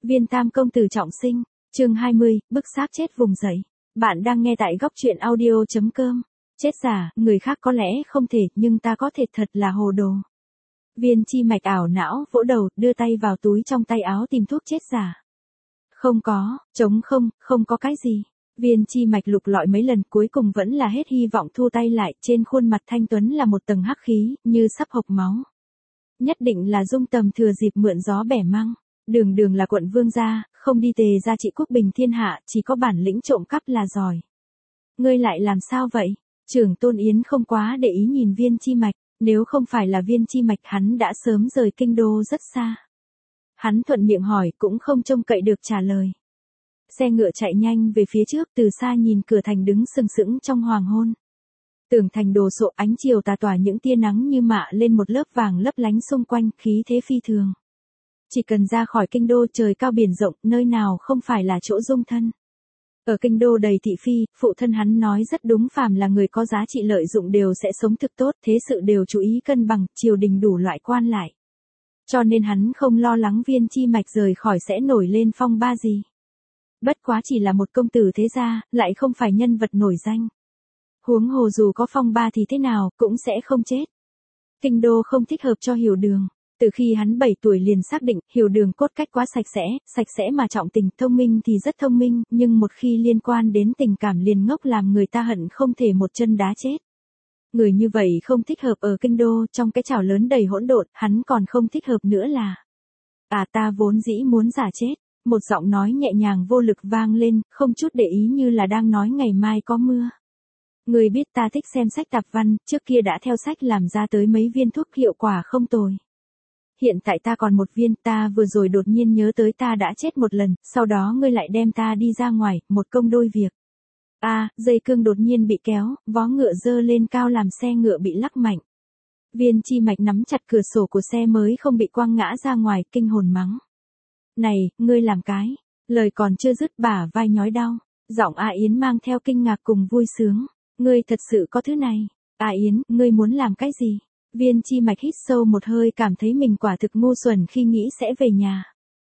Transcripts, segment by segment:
Viên Tam công tử trọng sinh, chương 20, bức xác chết vùng dậy. Bạn đang nghe tại góc truyện audio.com. Chết giả, người khác có lẽ không thể, nhưng ta có thể, thật là hồ đồ. Viên Chi Mạch ảo não, vỗ đầu, đưa tay vào túi trong tay áo tìm thuốc chết giả. Không có, trống không, không có cái gì. Viên Chi Mạch lục lọi mấy lần, cuối cùng vẫn là hết hy vọng, thu tay lại, trên khuôn mặt thanh tuấn là một tầng hắc khí, như sắp hộc máu. Nhất định là Dung Tầm thừa dịp mượn gió bẻ măng. Đường đường là quận vương gia, không đi tề gia trị quốc bình thiên hạ, chỉ có bản lĩnh trộm cắp là giỏi. Ngươi lại làm sao vậy? Trưởng Tôn Yến không quá để ý nhìn Viên Chi Mạch, nếu không phải là Viên Chi Mạch hắn đã sớm rời kinh đô rất xa. Hắn thuận miệng hỏi cũng không trông cậy được trả lời. Xe ngựa chạy nhanh về phía trước, từ xa nhìn cửa thành đứng sừng sững trong hoàng hôn. Tường thành đồ sộ, ánh chiều tà tỏa những tia nắng như mạ lên một lớp vàng lấp lánh xung quanh, khí thế phi thường. Chỉ cần ra khỏi kinh đô, trời cao biển rộng, nơi nào không phải là chỗ dung thân. Ở kinh đô đầy thị phi, phụ thân hắn nói rất đúng, phàm là người có giá trị lợi dụng đều sẽ sống thực tốt, thế sự đều chú ý cân bằng, triều đình đủ loại quan lại. Cho nên hắn không lo lắng Viên Chi Mạch rời khỏi sẽ nổi lên phong ba gì. Bất quá chỉ là một công tử thế gia, lại không phải nhân vật nổi danh. Huống hồ dù có phong ba thì thế nào, cũng sẽ không chết. Kinh đô không thích hợp cho Hiểu Đường. Từ khi hắn 7 tuổi liền xác định, Hiểu Đường cốt cách quá sạch sẽ mà trọng tình, thông minh thì rất thông minh, nhưng một khi liên quan đến tình cảm liền ngốc, làm người ta hận không thể một chân đá chết. Người như vậy không thích hợp ở kinh đô, trong cái chảo lớn đầy hỗn độn, hắn còn không thích hợp nữa là. Ta vốn dĩ muốn giả chết. Một giọng nói nhẹ nhàng vô lực vang lên, không chút để ý, như là đang nói ngày mai có mưa. Người biết ta thích xem sách tạp văn, trước kia đã theo sách làm ra tới mấy viên thuốc hiệu quả không tồi. Hiện tại ta còn một viên, ta vừa rồi đột nhiên nhớ tới ta đã chết một lần, sau đó ngươi lại đem ta đi ra ngoài, một công đôi việc. Dây cương đột nhiên bị kéo, vó ngựa dơ lên cao làm xe ngựa bị lắc mạnh. Viên Chi Mạch nắm chặt cửa sổ của xe mới không bị quăng ngã ra ngoài, kinh hồn mắng. Này, ngươi làm cái, lời còn chưa dứt bả vai nhói đau, giọng A Yến mang theo kinh ngạc cùng vui sướng. Ngươi thật sự có thứ này, A Yến, ngươi muốn làm cái gì? Viên Chi Mạch hít sâu một hơi, cảm thấy mình quả thực ngu xuẩn khi nghĩ sẽ về nhà.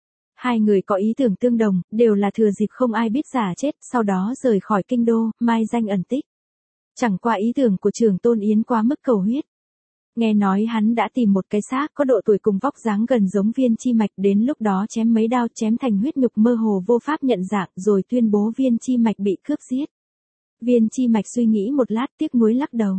Hai người có ý tưởng tương đồng, đều là thừa dịp không ai biết giả chết, sau đó rời khỏi kinh đô, mai danh ẩn tích. Chẳng qua ý tưởng của Trưởng Tôn Yến quá mức cầu huyết. Nghe nói hắn đã tìm một cái xác có độ tuổi cùng vóc dáng gần giống Viên Chi Mạch, đến lúc đó chém mấy đao, chém thành huyết nhục, mơ hồ vô pháp nhận dạng, rồi tuyên bố Viên Chi Mạch bị cướp giết. Viên Chi Mạch suy nghĩ một lát, tiếc nuối lắc đầu.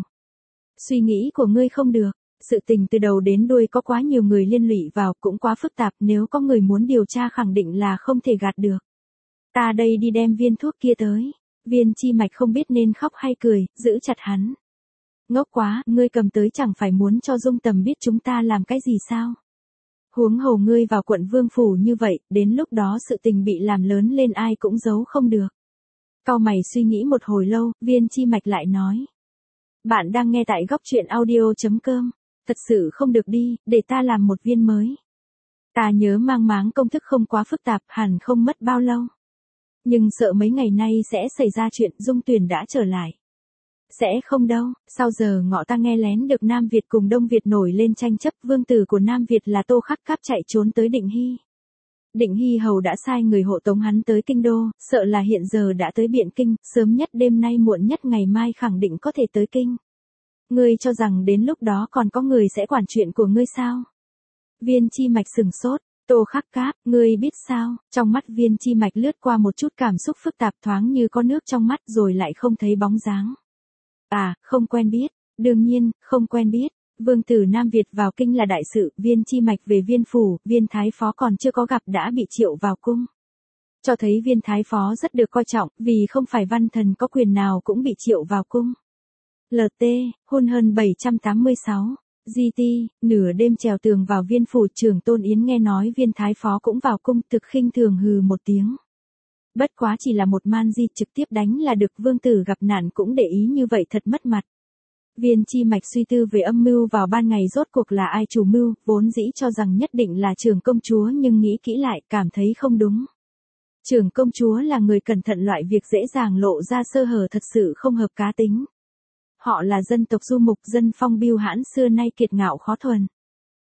Suy nghĩ của ngươi không được, sự tình từ đầu đến đuôi có quá nhiều người liên lụy vào, cũng quá phức tạp, nếu có người muốn điều tra khẳng định là không thể gạt được. Ta đây đi đem viên thuốc kia tới. Viên Chi Mạch không biết nên khóc hay cười, giữ chặt hắn. Ngốc quá, ngươi cầm tới chẳng phải muốn cho Dung Tầm biết chúng ta làm cái gì sao? Huống hồ ngươi vào quận vương phủ như vậy, đến lúc đó sự tình bị làm lớn lên ai cũng giấu không được. Cau mày suy nghĩ một hồi lâu, Viên Chi Mạch lại nói. Bạn đang nghe tại góc truyện audio.com. Thật sự không được đi, để ta làm một viên mới. Ta nhớ mang máng công thức không quá phức tạp, hẳn không mất bao lâu. Nhưng sợ mấy ngày nay sẽ xảy ra chuyện, Dung Tuyền đã trở lại. Sẽ không đâu, sau giờ ngọ ta nghe lén được Nam Việt cùng Đông Việt nổi lên tranh chấp, vương tử của Nam Việt là Tô Khắc Cáp chạy trốn tới Định Hy. Định Hy hầu đã sai người hộ tống hắn tới kinh đô, sợ là hiện giờ đã tới Biện Kinh, sớm nhất đêm nay muộn nhất ngày mai khẳng định có thể tới kinh. Ngươi cho rằng đến lúc đó còn có người sẽ quản chuyện của ngươi sao? Viên Chi Mạch sừng sốt, Tô Khắc Cáp, ngươi biết sao? Trong mắt Viên Chi Mạch lướt qua một chút cảm xúc phức tạp, thoáng như có nước trong mắt rồi lại không thấy bóng dáng. Không quen biết, đương nhiên, không quen biết. Vương tử Nam Việt vào kinh là đại sự, Viên Chi Mạch về Viên phủ, Viên Thái Phó còn chưa có gặp đã bị triệu vào cung. Cho thấy Viên Thái Phó rất được coi trọng, vì không phải văn thần có quyền nào cũng bị triệu vào cung. LT, hôn hơn 786. GT, nửa đêm trèo tường vào Viên phủ, Trưởng Tôn Yến nghe nói Viên Thái Phó cũng vào cung, thực khinh thường hừ một tiếng. Bất quá chỉ là một man di, trực tiếp đánh là được, vương tử gặp nạn cũng để ý như vậy thật mất mặt. Viên Chi Mạch suy tư về âm mưu vào ban ngày, rốt cuộc là ai chủ mưu, vốn dĩ cho rằng nhất định là Trưởng công chúa, nhưng nghĩ kỹ lại, cảm thấy không đúng. Trưởng công chúa là người cẩn thận, loại việc dễ dàng lộ ra sơ hở thật sự không hợp cá tính. Họ là dân tộc du mục, dân phong biêu hãn, xưa nay kiệt ngạo khó thuần.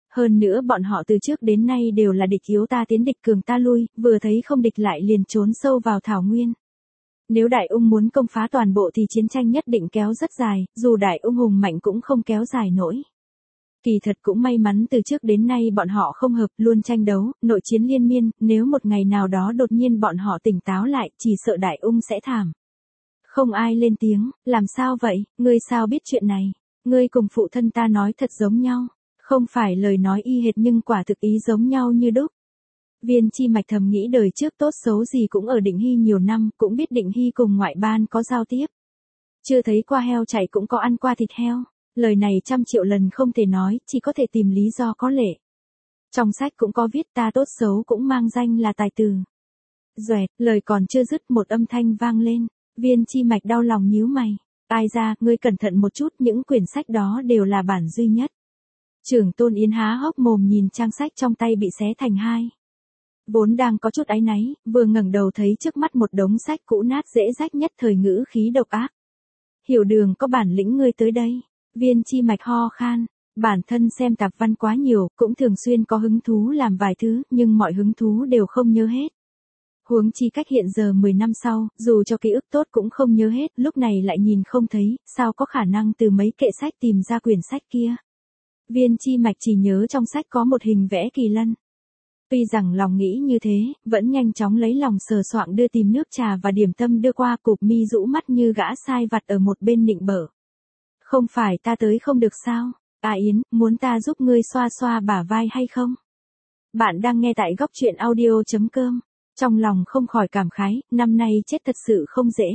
Hơn nữa bọn họ từ trước đến nay đều là địch yếu ta tiến địch cường ta lui, vừa thấy không địch lại liền trốn sâu vào thảo nguyên. Nếu Đại Ung muốn công phá toàn bộ thì chiến tranh nhất định kéo rất dài, dù Đại Ung hùng mạnh cũng không kéo dài nổi. Kỳ thật cũng may mắn từ trước đến nay bọn họ không hợp, luôn tranh đấu, nội chiến liên miên, nếu một ngày nào đó đột nhiên bọn họ tỉnh táo lại, chỉ sợ Đại Ung sẽ thảm. Không ai lên tiếng, làm sao vậy, ngươi sao biết chuyện này? Ngươi cùng phụ thân ta nói thật giống nhau, không phải lời nói y hệt nhưng quả thực ý giống nhau như đúc. Viên Chi Mạch thầm nghĩ đời trước tốt xấu gì cũng ở Định Hy nhiều năm, cũng biết Định Hy cùng ngoại ban có giao tiếp. Chưa thấy qua heo chạy cũng có ăn qua thịt heo, lời này 100 triệu lần không thể nói, chỉ có thể tìm lý do có lệ. Trong sách cũng có viết ta tốt xấu cũng mang danh là tài tử. Doẹt, lời còn chưa dứt một âm thanh vang lên, Viên Chi Mạch đau lòng nhíu mày. Ai ra, ngươi cẩn thận một chút, những quyển sách đó đều là bản duy nhất. Trưởng Tôn Yến há hốc mồm nhìn trang sách trong tay bị xé thành hai. Vốn đang có chút áy náy, vừa ngẩng đầu thấy trước mắt một đống sách cũ nát dễ rách nhất thời ngữ khí độc ác. Hiểu Đường có bản lĩnh ngươi tới đây. Viên Chi Mạch ho khan, bản thân xem tạp văn quá nhiều, cũng thường xuyên có hứng thú làm vài thứ, nhưng mọi hứng thú đều không nhớ hết. Huống chi cách hiện giờ 10 năm sau, dù cho ký ức tốt cũng không nhớ hết, lúc này lại nhìn không thấy, sao có khả năng từ mấy kệ sách tìm ra quyển sách kia. Viên Chi Mạch chỉ nhớ trong sách có một hình vẽ kỳ lân. Tuy rằng lòng nghĩ như thế, vẫn nhanh chóng lấy lòng sờ soạng đưa tìm nước trà và điểm tâm đưa qua, cụp mi rũ mắt như gã sai vặt ở một bên nịnh bợ. Không phải ta tới không được sao? À Yến, muốn ta giúp ngươi xoa xoa bả vai hay không? Bạn đang nghe tại góc truyện audio.com. Trong lòng không khỏi cảm khái, năm nay chết thật sự không dễ.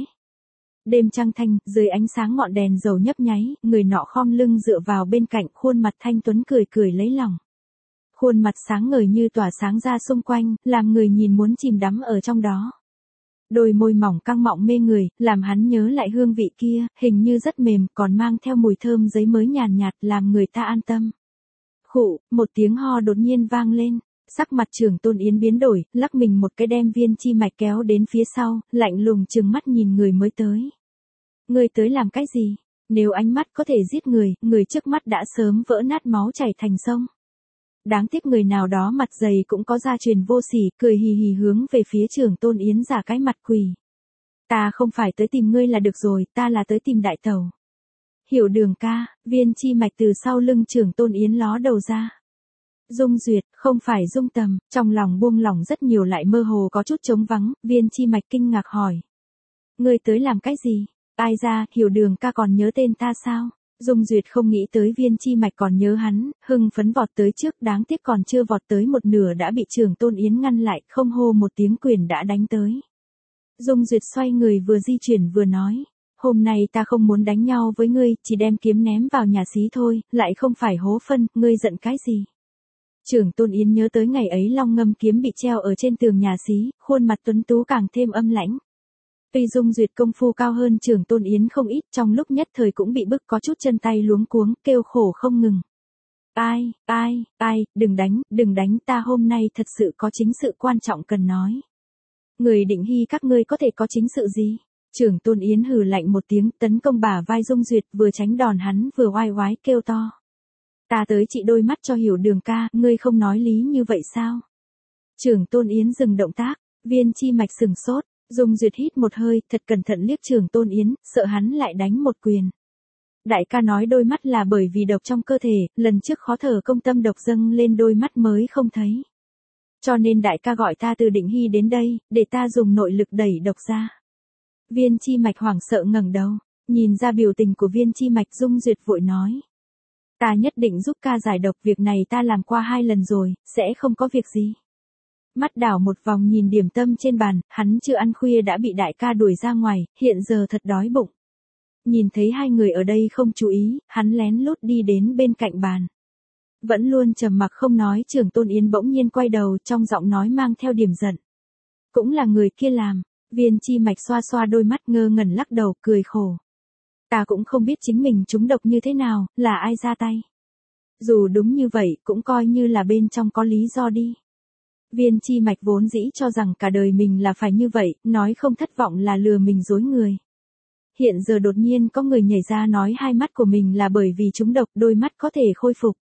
Đêm trăng thanh, dưới ánh sáng ngọn đèn dầu nhấp nháy, người nọ khom lưng dựa vào bên cạnh, khuôn mặt thanh tuấn cười cười lấy lòng. Khuôn mặt sáng ngời như tỏa sáng ra xung quanh, làm người nhìn muốn chìm đắm ở trong đó. Đôi môi mỏng căng mọng mê người, làm hắn nhớ lại hương vị kia, hình như rất mềm, còn mang theo mùi thơm giấy mới nhàn nhạt, làm người ta an tâm. Khụ, một tiếng ho đột nhiên vang lên. Sắc mặt Trưởng Tôn Yến biến đổi, lắc mình một cái đem Viên Chi Mạch kéo đến phía sau, lạnh lùng trừng mắt nhìn người mới tới. Người tới làm cái gì? Nếu ánh mắt có thể giết người, người trước mắt đã sớm vỡ nát máu chảy thành sông. Đáng tiếc người nào đó mặt dày cũng có gia truyền vô sỉ, cười hì hì hướng về phía Trưởng Tôn Yến giả cái mặt quỳ. Ta không phải tới tìm ngươi là được rồi, ta là tới tìm đại tẩu. Hiểu Đường ca, Viên Chi Mạch từ sau lưng Trưởng Tôn Yến ló đầu ra. Dung Duyệt, không phải Dung Tầm, trong lòng buông lỏng rất nhiều lại mơ hồ có chút trống vắng, Viên Chi Mạch kinh ngạc hỏi. Ngươi tới làm cái gì? Ai ra, Hiểu Đường ca còn nhớ tên ta sao? Dung Duyệt không nghĩ tới Viên Chi Mạch còn nhớ hắn, hưng phấn vọt tới trước, đáng tiếc còn chưa vọt tới một nửa đã bị Trưởng Tôn Yến ngăn lại, không hô một tiếng quyền đã đánh tới. Dung Duyệt xoay người vừa di chuyển vừa nói. Hôm nay ta không muốn đánh nhau với ngươi, chỉ đem kiếm ném vào nhà xí thôi, lại không phải hố phân, ngươi giận cái gì? Trưởng Tôn Yến nhớ tới ngày ấy long ngâm kiếm bị treo ở trên tường nhà xí, khuôn mặt tuấn tú càng thêm âm lãnh. Tuy Dung Duyệt công phu cao hơn Trưởng Tôn Yến không ít, trong lúc nhất thời cũng bị bức có chút chân tay luống cuống, kêu khổ không ngừng. Ai, đừng đánh, ta hôm nay thật sự có chính sự quan trọng cần nói. Người Định Hy các ngươi có thể có chính sự gì? Trưởng Tôn Yến hừ lạnh một tiếng, tấn công bả vai Dung Duyệt, vừa tránh đòn hắn vừa oai oái kêu to. Ta tới trị đôi mắt cho Hiểu Đường ca, ngươi không nói lý như vậy sao? Trưởng Tôn Yến dừng động tác, Viên Chi Mạch sừng sốt, Dung Duyệt hít một hơi, thật cẩn thận liếc Trưởng Tôn Yến, sợ hắn lại đánh một quyền. Đại ca nói đôi mắt là bởi vì độc trong cơ thể, lần trước khó thở công tâm độc dâng lên đôi mắt mới không thấy. Cho nên đại ca gọi ta từ Định Hy đến đây, để ta dùng nội lực đẩy độc ra. Viên Chi Mạch hoảng sợ ngẩng đầu, nhìn ra biểu tình của Viên Chi Mạch, Dung Duyệt vội nói. Ta nhất định giúp ca giải độc, việc này ta làm qua 2 lần rồi, sẽ không có việc gì. Mắt đảo một vòng nhìn điểm tâm trên bàn, hắn chưa ăn khuya đã bị đại ca đuổi ra ngoài, hiện giờ thật đói bụng. Nhìn thấy hai người ở đây không chú ý, hắn lén lút đi đến bên cạnh bàn. Vẫn luôn trầm mặc không nói, Trưởng Tôn Yến bỗng nhiên quay đầu, trong giọng nói mang theo điểm giận. Cũng là người kia làm. Viên Chi Mạch xoa xoa đôi mắt ngơ ngẩn lắc đầu, cười khổ. Ta cũng không biết chính mình trúng độc như thế nào, là ai ra tay. Dù đúng như vậy, cũng coi như là bên trong có lý do đi. Viên Chi Mạch vốn dĩ cho rằng cả đời mình là phải như vậy, nói không thất vọng là lừa mình dối người. Hiện giờ đột nhiên có người nhảy ra nói hai mắt của mình là bởi vì trúng độc, đôi mắt có thể khôi phục.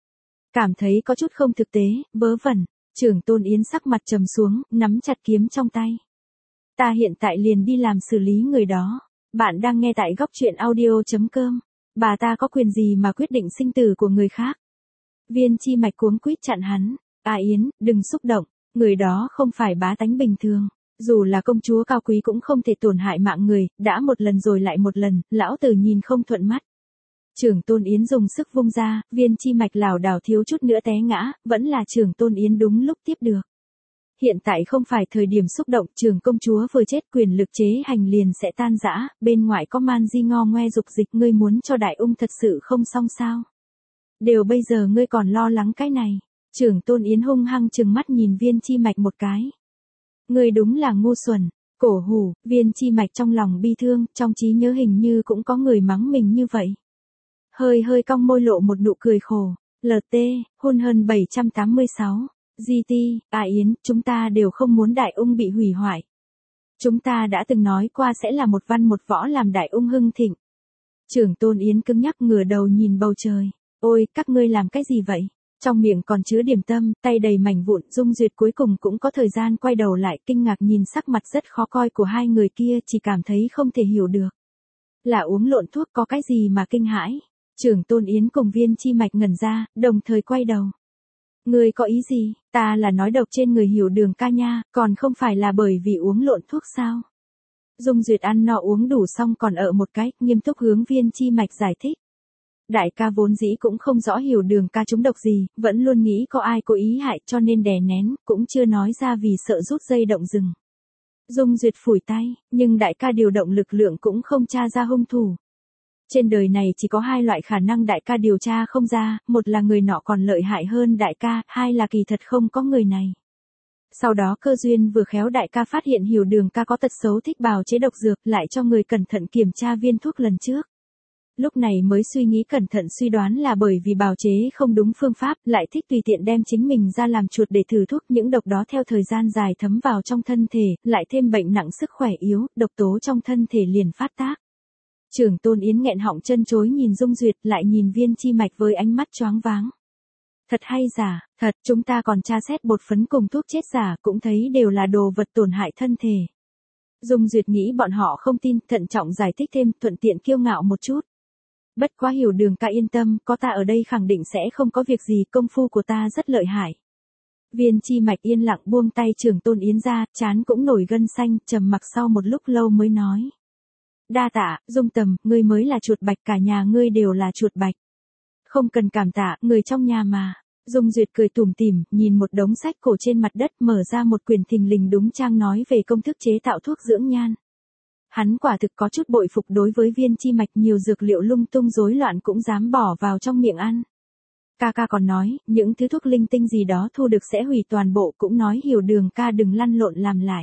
Cảm thấy có chút không thực tế, vớ vẩn. Trưởng Tôn Yến sắc mặt trầm xuống, nắm chặt kiếm trong tay. Ta hiện tại liền đi làm xử lý người đó. Bạn đang nghe tại góc truyện audio.com. Bà ta có quyền gì mà quyết định sinh tử của người khác? Viên Chi Mạch cuống quýt chặn hắn. Yến, đừng xúc động. Người đó không phải bá tánh bình thường. Dù là công chúa cao quý cũng không thể tổn hại mạng người, đã một lần rồi lại một lần, lão tử nhìn không thuận mắt. Trưởng Tôn Yến dùng sức vung ra, Viên Chi Mạch lảo đảo thiếu chút nữa té ngã, vẫn là Trưởng Tôn Yến đúng lúc tiếp được. Hiện tại không phải thời điểm xúc động, trưởng công chúa vừa chết, quyền lực chế hành liền sẽ tan rã, bên ngoài có man di ngo ngoe dục dịch, ngươi muốn cho đại ung thật sự không xong sao? Đều bây giờ ngươi còn lo lắng cái này. Trưởng Tôn Yến hung hăng trừng mắt nhìn Viên Chi Mạch một cái. Ngươi đúng là ngu xuẩn. Cổ hủ, Viên Chi Mạch trong lòng bi thương, trong trí nhớ hình như cũng có người mắng mình như vậy. Hơi cong môi lộ một nụ cười khổ. LT, hôn hơn 786. GT, Yến, chúng ta đều không muốn đại ung bị hủy hoại. Chúng ta đã từng nói qua sẽ là một văn một võ làm đại ung hưng thịnh. Trưởng Tôn Yến cứng nhắc ngửa đầu nhìn bầu trời. Ôi, các ngươi làm cái gì vậy? Trong miệng còn chứa điểm tâm, tay đầy mảnh vụn, Dung Duyệt cuối cùng cũng có thời gian quay đầu lại, kinh ngạc nhìn sắc mặt rất khó coi của hai người kia, chỉ cảm thấy không thể hiểu được. Là uống lộn thuốc có cái gì mà kinh hãi? Trưởng Tôn Yến cùng Viên Chi Mạch ngẩn ra, đồng thời quay đầu. Ngươi có ý gì? Ta là nói độc trên người Hiểu Đường ca nha, còn không phải là bởi vì uống lộn thuốc sao? Dung Duyệt ăn no uống đủ xong còn ở một cái, nghiêm túc hướng Viên Chi Mạch giải thích. Đại ca vốn dĩ cũng không rõ Hiểu Đường ca trúng độc gì, vẫn luôn nghĩ có ai cố ý hại cho nên đè nén, cũng chưa nói ra vì sợ rút dây động rừng. Dung Duyệt phủi tay, nhưng đại ca điều động lực lượng cũng không tra ra hung thủ. Trên đời này chỉ có hai loại khả năng đại ca điều tra không ra, một là người nọ còn lợi hại hơn đại ca, hai là kỳ thật không có người này. Sau đó cơ duyên vừa khéo đại ca phát hiện Hiểu Đường ca có tật xấu thích bào chế độc dược, lại cho người cẩn thận kiểm tra viên thuốc lần trước. Lúc này mới suy nghĩ cẩn thận suy đoán là bởi vì bào chế không đúng phương pháp, lại thích tùy tiện đem chính mình ra làm chuột để thử thuốc, những độc đó theo thời gian dài thấm vào trong thân thể, lại thêm bệnh nặng sức khỏe yếu, độc tố trong thân thể liền phát tác. Trưởng Tôn Yến nghẹn họng chân chối nhìn Dung Duyệt, lại nhìn Viên Chi Mạch với ánh mắt choáng váng. Thật hay giả? Thật, chúng ta còn tra xét bột phấn cùng thuốc chết giả, cũng thấy đều là đồ vật tổn hại thân thể. Dung Duyệt nghĩ bọn họ không tin, thận trọng giải thích thêm, thuận tiện kiêu ngạo một chút. Bất quá Hiểu Đường ca yên tâm, có ta ở đây khẳng định sẽ không có việc gì, công phu của ta rất lợi hại. Viên Chi Mạch yên lặng buông tay Trưởng Tôn Yến ra, trán cũng nổi gân xanh, trầm mặc sau một lúc lâu mới nói. Đa tạ, Dung Tầm, ngươi mới là chuột bạch, cả nhà ngươi đều là chuột bạch. Không cần cảm tạ, người trong nhà mà. Dung Duyệt cười tủm tỉm, nhìn một đống sách cổ trên mặt đất, mở ra một quyển thình lình đúng trang nói về công thức chế tạo thuốc dưỡng nhan. Hắn quả thực có chút bội phục đối với Viên Chi Mạch, nhiều dược liệu lung tung rối loạn cũng dám bỏ vào trong miệng ăn. Ca còn nói, những thứ thuốc linh tinh gì đó thu được sẽ hủy toàn bộ, cũng nói Hiểu Đường ca đừng lăn lộn làm lại.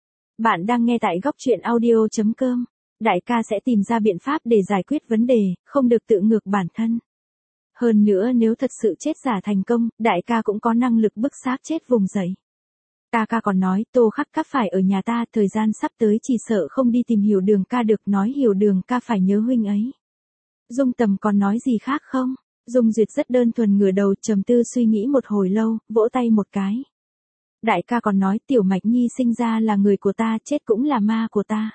Bạn đang nghe tại góc truyện audio.com. Đại ca sẽ tìm ra biện pháp để giải quyết vấn đề, không được tự ngược bản thân. Hơn nữa nếu thật sự chết giả thành công, đại ca cũng có năng lực bức xác chết vùng dậy. Ca còn nói, Tô Khắc Cáp phải ở nhà ta, thời gian sắp tới chỉ sợ không đi tìm Hiểu Đường ca được, nói Hiểu Đường ca phải nhớ huynh ấy. Dung Tầm còn nói gì khác không? Dung Duyệt rất đơn thuần ngửa đầu, trầm tư suy nghĩ một hồi lâu, vỗ tay một cái. Đại ca còn nói Tiểu Mạch Nhi sinh ra là người của ta, chết cũng là ma của ta.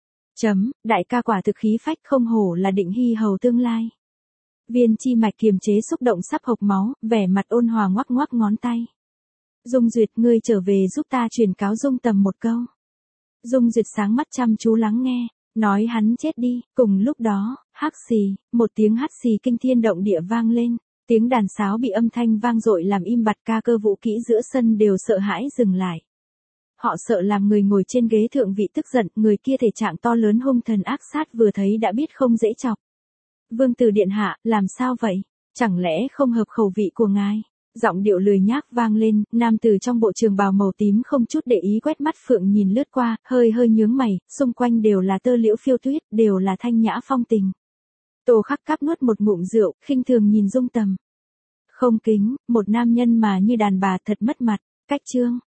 Đại ca quả thực khí phách, không hổ là Định Hy hầu tương lai. Viên Chi Mạch kiềm chế xúc động sắp hộc máu, vẻ mặt ôn hòa ngoắc ngoắc ngón tay. Dung Duyệt, ngươi trở về giúp ta truyền cáo Dung Tầm một câu. Dung Duyệt sáng mắt chăm chú lắng nghe, nói hắn chết đi. Cùng lúc đó, hắc xì, một tiếng hắt xì kinh thiên động địa vang lên, tiếng đàn sáo bị âm thanh vang dội làm im bặt, ca cơ vũ kỹ giữa sân đều sợ hãi dừng lại. Họ sợ làm người ngồi trên ghế thượng vị tức giận, người kia thể trạng to lớn hung thần ác sát vừa thấy đã biết không dễ chọc. Vương tử điện hạ, làm sao vậy? Chẳng lẽ không hợp khẩu vị của ngài? Giọng điệu lười nhác vang lên, nam tử trong bộ trường bào màu tím không chút để ý quét mắt Phượng nhìn lướt qua, hơi nhướng mày, xung quanh đều là tơ liễu phiêu tuyết, đều là thanh nhã phong tình. Tô Khắc Cáp nuốt một ngụm rượu, khinh thường nhìn Dung Tầm. Không kính, một nam nhân mà như đàn bà thật mất mặt. Cách chương